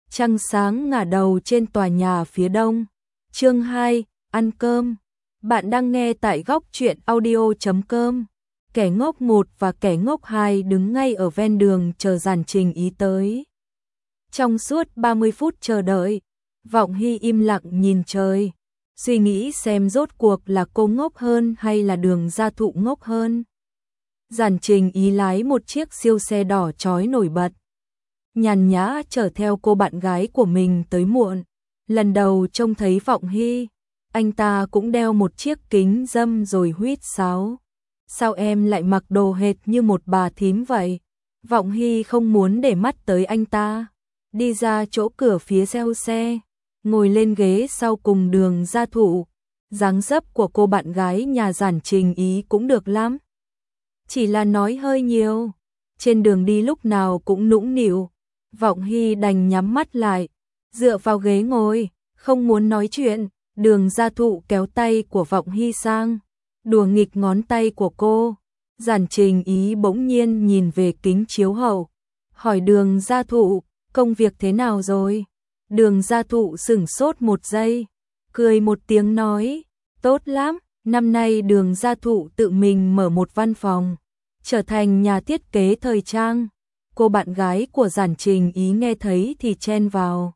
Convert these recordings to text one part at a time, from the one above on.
Trăng sáng ngả đầu trên tòa nhà phía đông. Chương 2, ăn cơm. Bạn đang nghe tại góc truyện audio.com. Kẻ ngốc 1 và kẻ ngốc 2 đứng ngay ở ven đường chờ Giản Trình Ý tới. Trong suốt 30 phút chờ đợi, Vọng Hy im lặng nhìn trời, suy nghĩ xem rốt cuộc là cô ngốc hơn hay là Đường Gia Thụ ngốc hơn. Giản Trình Ý lái một chiếc siêu xe đỏ chói nổi bật, nhàn nhã chở theo cô bạn gái của mình tới muộn. Lần đầu trông thấy Vọng Hy, anh ta cũng đeo một chiếc kính râm rồi huýt sáo. Sao em lại mặc đồ hệt như một bà thím vậy? Vọng Hy không muốn để mắt tới anh ta, đi ra chỗ cửa phía sau xe, ngồi lên ghế sau cùng Đường Gia Thụ. Dáng dấp của cô bạn gái nhà Giản Trình Ý cũng được lắm, chỉ là nói hơi nhiều, trên đường đi lúc nào cũng nũng nịu. Vọng Hy đành nhắm mắt lại, dựa vào ghế ngồi, không muốn nói chuyện. Đường Gia Thụ kéo tay của Vọng Hy sang, đùa nghịch ngón tay của cô. Giản Trình Ý bỗng nhiên nhìn về kính chiếu hậu, hỏi Đường Gia Thụ, công việc thế nào rồi? Đường Gia Thụ sửng sốt một giây, cười một tiếng nói, tốt lắm. Năm nay Đường Gia Thụ tự mình mở một văn phòng, trở thành nhà thiết kế thời trang. Cô bạn gái của Giản Trình Ý nghe thấy thì chen vào,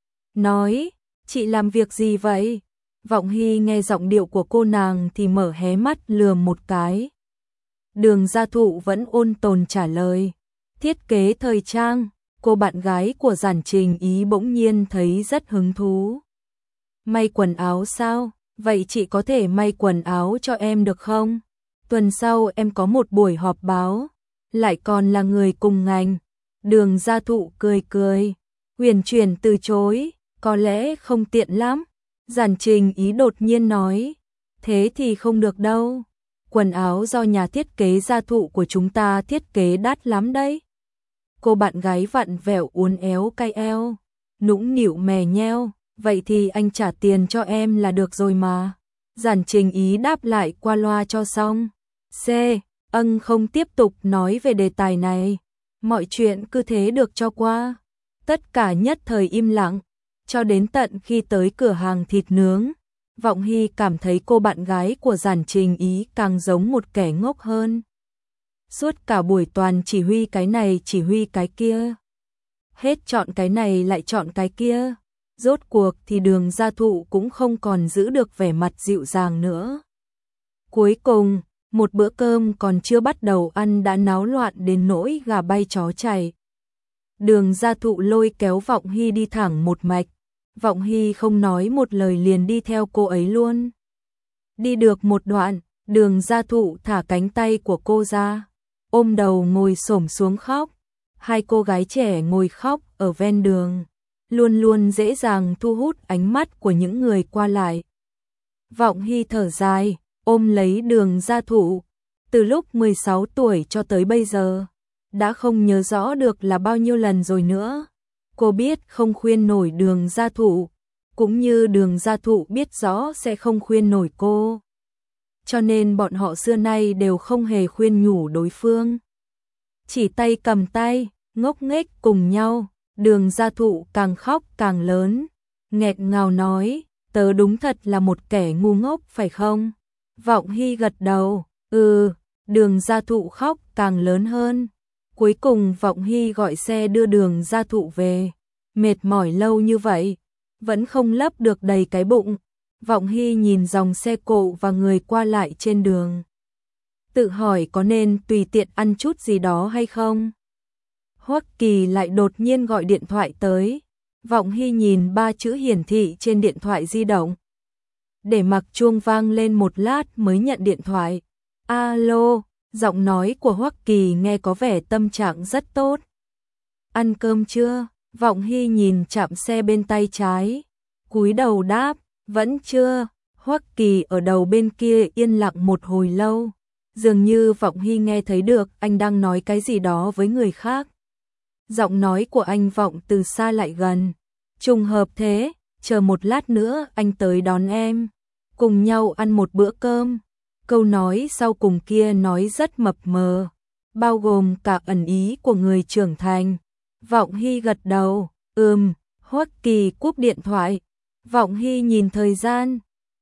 nói, chị làm việc gì vậy? Vọng Hy nghe giọng điệu của cô nàng thì mở hé mắt lườm một cái. Đường Gia Thụ vẫn ôn tồn trả lời, thiết kế thời trang. Cô bạn gái của Giản Trình Ý bỗng nhiên thấy rất hứng thú. May quần áo sao? Vậy chị có thể may quần áo cho em được không? Tuần sau em có một buổi họp báo, lại còn là người cùng ngành. Đường Gia Thụ cười cười, huyền chuyển từ chối, có lẽ không tiện lắm. Giản Trình Ý đột nhiên nói, thế thì không được đâu. Quần áo do nhà thiết kế Gia Thụ của chúng ta thiết kế đắt lắm đấy. Cô bạn gái vặn vẹo uốn éo cay eo, nũng nịu mè nheo, vậy thì anh trả tiền cho em là được rồi mà. Giản Trình Ý đáp lại qua loa cho xong. Không tiếp tục nói về đề tài này, mọi chuyện cứ thế được cho qua. Tất cả nhất thời im lặng, cho đến tận khi tới cửa hàng thịt nướng, Vọng Hy cảm thấy cô bạn gái của Giản Trình Ý càng giống một kẻ ngốc hơn. Suốt cả buổi toàn chỉ huy cái này chỉ huy cái kia, hết chọn cái này lại chọn cái kia. Rốt cuộc thì Đường Gia Thụ cũng không còn giữ được vẻ mặt dịu dàng nữa. Cuối cùng, một bữa cơm còn chưa bắt đầu ăn đã náo loạn đến nỗi gà bay chó chạy. Đường Gia Thụ lôi kéo Vọng Hy đi thẳng một mạch. Vọng Hy không nói một lời liền đi theo cô ấy luôn. Đi được một đoạn, Đường Gia Thụ thả cánh tay của cô ra, ôm đầu ngồi xổm xuống khóc. Hai cô gái trẻ ngồi khóc ở ven đường, luôn luôn dễ dàng thu hút ánh mắt của những người qua lại. Vọng Hy thở dài, ôm lấy Đường Gia Thụ. Từ lúc 16 tuổi cho tới bây giờ, đã không nhớ rõ được là bao nhiêu lần rồi nữa. Cô biết không khuyên nổi Đường Gia Thụ, cũng như Đường Gia Thụ biết rõ sẽ không khuyên nổi cô. Cho nên bọn họ xưa nay đều không hề khuyên nhủ đối phương. Chỉ tay cầm tay, ngốc nghếch cùng nhau. Đường Gia Thụ càng khóc càng lớn, nghẹt ngào nói, tớ đúng thật là một kẻ ngu ngốc phải không? Vọng Hy gật đầu, Đường Gia Thụ khóc càng lớn hơn. Cuối cùng Vọng Hy gọi xe đưa Đường Gia Thụ về. Mệt mỏi lâu như vậy, vẫn không lấp được đầy cái bụng. Vọng Hy nhìn dòng xe cộ và người qua lại trên đường, tự hỏi có nên tùy tiện ăn chút gì đó hay không. Hoắc Kỳ lại đột nhiên gọi điện thoại tới. Vọng Hy nhìn 3 chữ hiển thị trên điện thoại di động, để mặc chuông vang lên một lát mới nhận điện thoại. Alo, giọng nói của Hoắc Kỳ nghe có vẻ tâm trạng rất tốt. Ăn cơm chưa? Vọng Hy nhìn chạm xe bên tay trái, cúi đầu đáp, vẫn chưa. Hoắc Kỳ ở đầu bên kia yên lặng một hồi lâu, dường như Vọng Hy nghe thấy được anh đang nói cái gì đó với người khác. Giọng nói của anh vọng từ xa lại gần. Trùng hợp thế, chờ một lát nữa anh tới đón em, cùng nhau ăn một bữa cơm. Câu nói sau cùng kia nói rất mập mờ, bao gồm cả ẩn ý của người trưởng thành. Vọng Hy gật đầu, Hoắc Kỳ cúp điện thoại. Vọng Hy nhìn thời gian,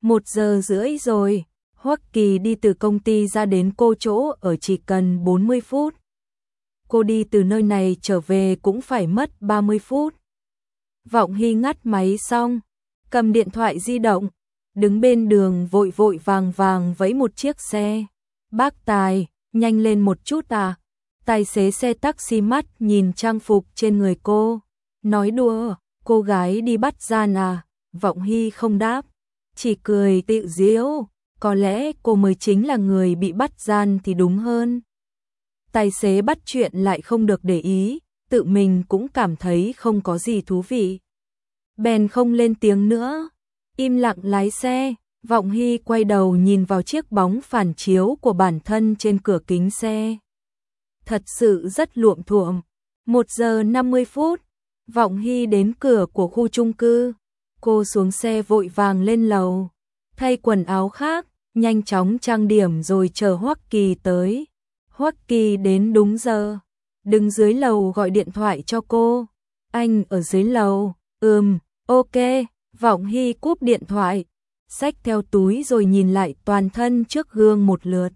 1:30 rồi. Hoắc Kỳ đi từ công ty ra đến cô chỗ ở chỉ cần 40 phút. Cô đi từ nơi này trở về cũng phải mất 30 phút. Vọng Hy ngắt máy xong, cầm điện thoại di động, đứng bên đường vội vội vàng vàng vẫy một chiếc xe. Bác Tài, nhanh lên một chút à? Tài xế xe taxi mắt nhìn trang phục trên người cô, nói đùa, cô gái đi bắt gian à? Vọng Hy không đáp, chỉ cười tự giễu, có lẽ cô mới chính là người bị bắt gian thì đúng hơn. Tài xế bắt chuyện lại không được để ý, tự mình cũng cảm thấy không có gì thú vị. Bèn không lên tiếng nữa, im lặng lái xe. Vọng Hy quay đầu nhìn vào chiếc bóng phản chiếu của bản thân trên cửa kính xe. Thật sự rất luộm thuộm. 1:50 phút, Vọng Hy đến cửa của khu chung cư. Cô xuống xe vội vàng lên lầu, thay quần áo khác, nhanh chóng trang điểm rồi chờ Hoắc Kỳ tới. Hoắc Kỳ đến đúng giờ, đứng dưới lầu gọi điện thoại cho cô. Anh ở dưới lầu, ok. Vọng Hy cúp điện thoại, xách theo túi rồi nhìn lại toàn thân trước gương một lượt.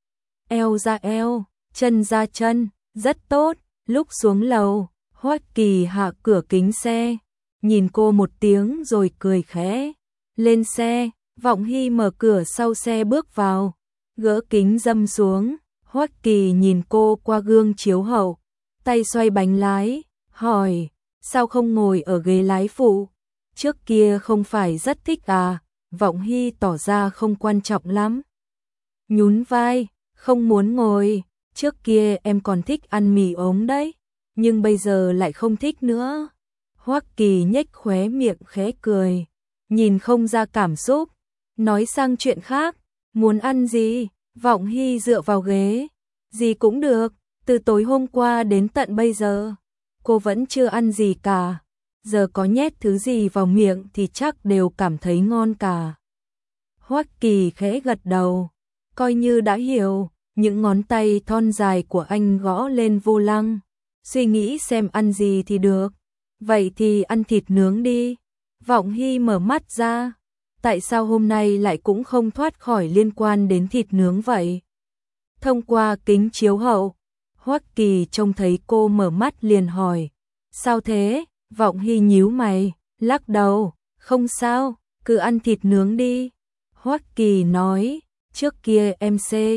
Eo ra eo, chân ra chân, rất tốt. Lúc xuống lầu, Hoắc Kỳ hạ cửa kính xe, nhìn cô một tiếng rồi cười khẽ. Lên xe, Vọng Hy mở cửa sau xe bước vào, gỡ kính râm xuống. Hoắc Kỳ nhìn cô qua gương chiếu hậu, tay xoay bánh lái, hỏi, sao không ngồi ở ghế lái phụ? Trước kia không phải rất thích à? Vọng Hy tỏ ra không quan trọng lắm. Nhún vai, không muốn ngồi, trước kia em còn thích ăn mì ống đấy, nhưng bây giờ lại không thích nữa. Hoắc Kỳ nhếch khóe miệng khẽ cười, nhìn không ra cảm xúc, nói sang chuyện khác, muốn ăn gì? Vọng Hy dựa vào ghế, gì cũng được, từ tối hôm qua đến tận bây giờ, cô vẫn chưa ăn gì cả, giờ có nhét thứ gì vào miệng thì chắc đều cảm thấy ngon cả. Hoắc Kỳ khẽ gật đầu, coi như đã hiểu, những ngón tay thon dài của anh gõ lên vô lăng, suy nghĩ xem ăn gì thì được, vậy thì ăn thịt nướng đi. Vọng Hy mở mắt ra, tại sao hôm nay lại cũng không thoát khỏi liên quan đến thịt nướng vậy? Thông qua kính chiếu hậu, Hoắc Kỳ trông thấy cô mở mắt liền hỏi, sao thế? Vọng Hy nhíu mày, lắc đầu, không sao, cứ ăn thịt nướng đi. Hoắc Kỳ nói, trước kia em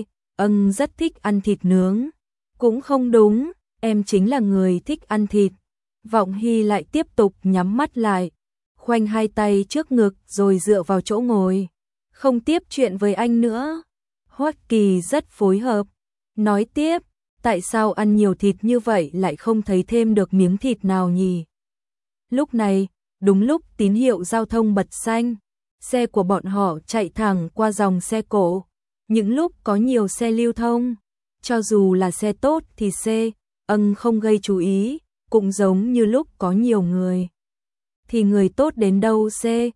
rất thích ăn thịt nướng. Cũng không đúng, em chính là người thích ăn thịt. Vọng Hy lại tiếp tục nhắm mắt lại, khoanh hai tay trước ngực rồi dựa vào chỗ ngồi, không tiếp chuyện với anh nữa. Hoắc Kỳ rất phối hợp, nói tiếp, tại sao ăn nhiều thịt như vậy lại không thấy thêm được miếng thịt nào nhỉ? Lúc này, đúng lúc tín hiệu giao thông bật xanh, xe của bọn họ chạy thẳng qua dòng xe cộ. Những lúc có nhiều xe lưu thông, cho dù là xe tốt thì không gây chú ý, cũng giống như lúc có nhiều người. Thì người tốt đến đâu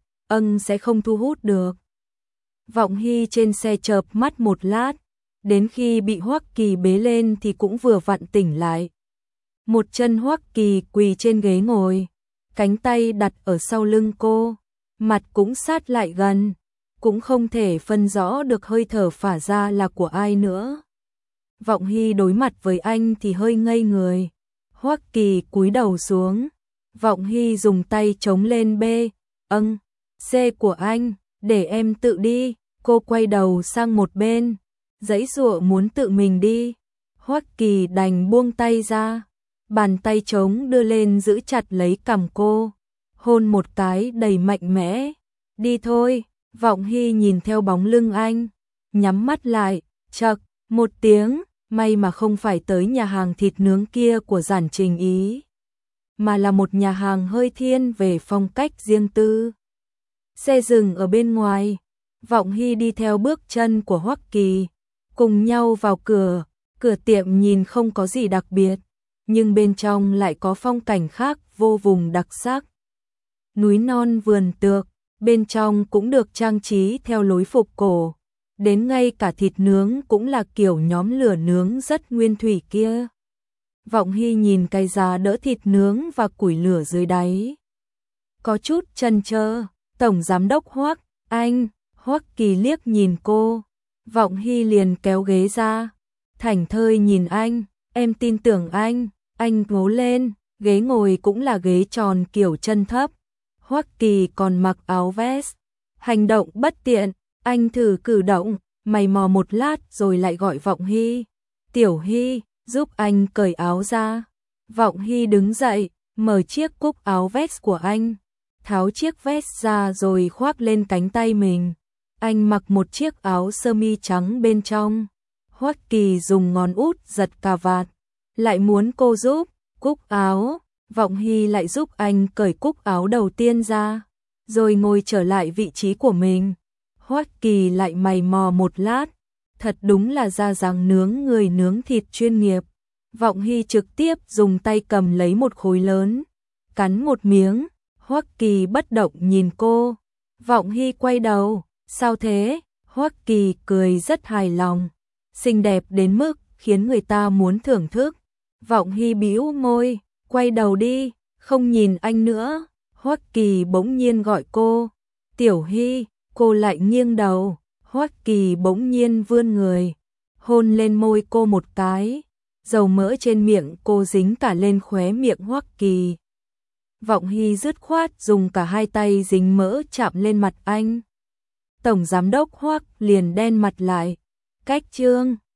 sẽ không thu hút được. Vọng Hy trên xe chợp mắt một lát, đến khi bị Hoắc Kỳ bế lên thì cũng vừa vặn tỉnh lại. Một chân Hoắc Kỳ quỳ trên ghế ngồi, cánh tay đặt ở sau lưng cô, mặt cũng sát lại gần, cũng không thể phân rõ được hơi thở phả ra là của ai nữa. Vọng Hy đối mặt với anh thì hơi ngây người. Hoắc Kỳ cúi đầu xuống, Vọng Hy dùng tay chống lên C của anh, để em tự đi. Cô quay đầu sang một bên, giãy giụa muốn tự mình đi. Hoắc Kỳ đành buông tay ra, bàn tay trống đưa lên giữ chặt lấy cằm cô, hôn một cái đầy mạnh mẽ. Đi thôi. Vọng Hy nhìn theo bóng lưng anh, nhắm mắt lại, chậc một tiếng, may mà không phải tới nhà hàng thịt nướng kia của Giản Trình Ý, mà là một nhà hàng hơi thiên về phong cách riêng tư. Xe dừng ở bên ngoài, Vọng Hy đi theo bước chân của Hoắc Kỳ, cùng nhau vào cửa. Cửa tiệm nhìn không có gì đặc biệt, nhưng bên trong lại có phong cảnh khác vô cùng đặc sắc. Núi non vườn tược, bên trong cũng được trang trí theo lối phục cổ, đến ngay cả thịt nướng cũng là kiểu nhóm lửa nướng rất nguyên thủy kia. Vọng Hy nhìn cái giá đỡ thịt nướng và củi lửa dưới đáy. có chút chần chờ. Tổng giám đốc Hoắc, anh. Hoắc Kỳ liếc nhìn cô. Vọng Hy liền kéo ghế ra. Thảnh thơi nhìn anh, em tin tưởng anh. Anh ngố lên, ghế ngồi cũng là ghế tròn kiểu chân thấp. Hoắc Kỳ còn mặc áo vest. Hành động bất tiện, anh thử cử động, mày mò một lát rồi lại gọi Vọng Hy. Tiểu Hy, giúp anh cởi áo ra. Vọng Hy đứng dậy, mở chiếc cúc áo vest của anh. Tháo chiếc vest ra rồi khoác lên cánh tay mình. Anh mặc một chiếc áo sơ mi trắng bên trong. Hoắc Kỳ dùng ngón út giật cà vạt. Lại muốn cô giúp, cúc áo. Vọng Hy lại giúp anh cởi cúc áo đầu tiên ra. Rồi ngồi trở lại vị trí của mình. Hoắc Kỳ lại mày mò một lát. Thật đúng là da dáng nướng người nướng thịt chuyên nghiệp. Vọng Hy trực tiếp dùng tay cầm lấy một khối lớn. Cắn một miếng. Hoắc Kỳ bất động nhìn cô. Vọng Hy quay đầu. Sao thế? Hoắc Kỳ cười rất hài lòng. Xinh đẹp đến mức khiến người ta muốn thưởng thức. Vọng Hy bĩu môi. Quay đầu đi, không nhìn anh nữa. Hoắc Kỳ bỗng nhiên gọi cô. Tiểu Hy, cô lại nghiêng đầu. Hoắc Kỳ bỗng nhiên vươn người. Hôn lên môi cô một cái. Dầu mỡ trên miệng cô dính cả lên khóe miệng Hoắc Kỳ. Vọng Hy dứt khoát dùng cả hai tay dính mỡ chạm lên mặt anh. Tổng giám đốc Hoắc liền đen mặt lại. Cách chương